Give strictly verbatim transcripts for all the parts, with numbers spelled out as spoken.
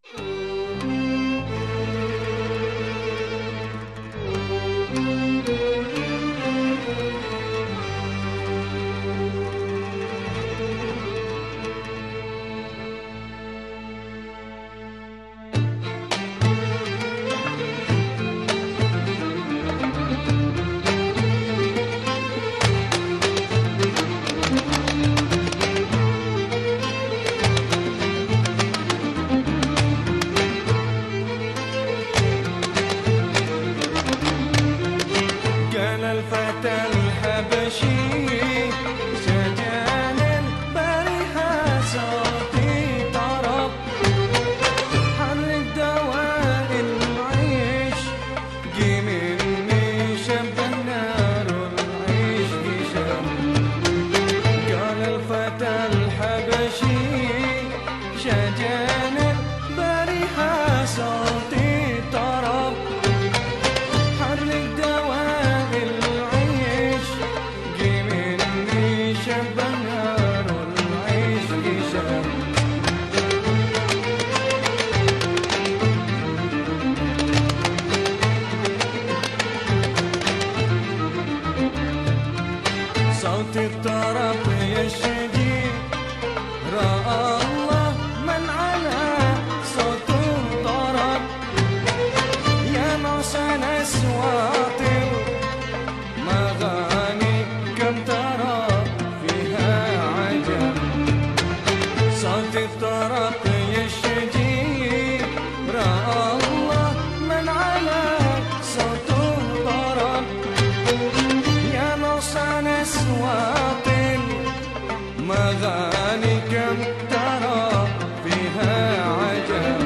صوت الطرب يشجي رأى الله من على صوت الطرب يا معشر أصوات المغاني كم ترى فيها عجب صوت الطرب يشجي رأى الله من على صوت الطرب يا معشر أصوات المغاني كم ترى فيها عجب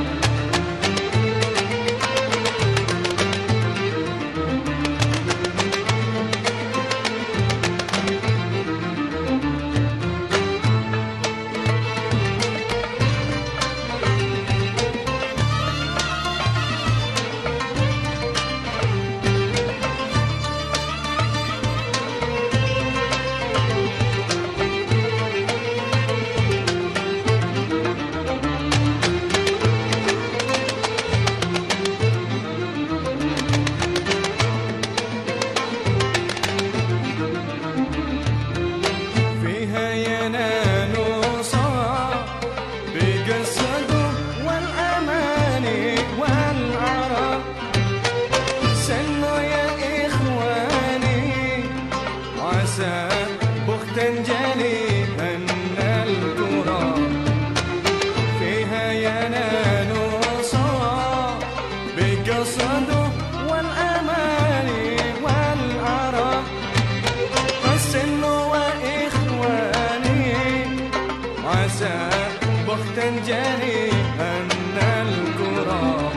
تنجلي أن الكرة فيها ينال صواب بقصد والأمان والعرب السن وإخواني عسى بخت تنجلي أن الكرة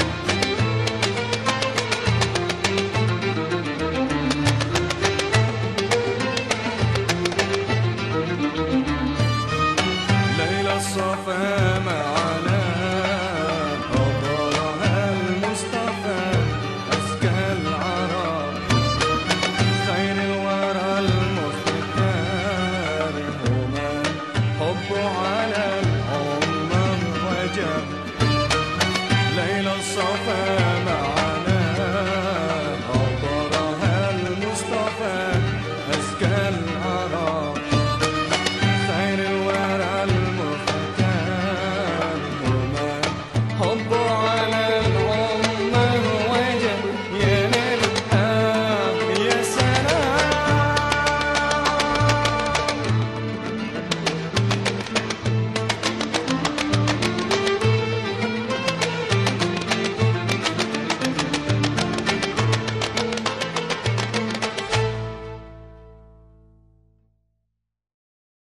الصفا معنا حضرها المصطفى أزكى العرب خير الورى المختار هما حب على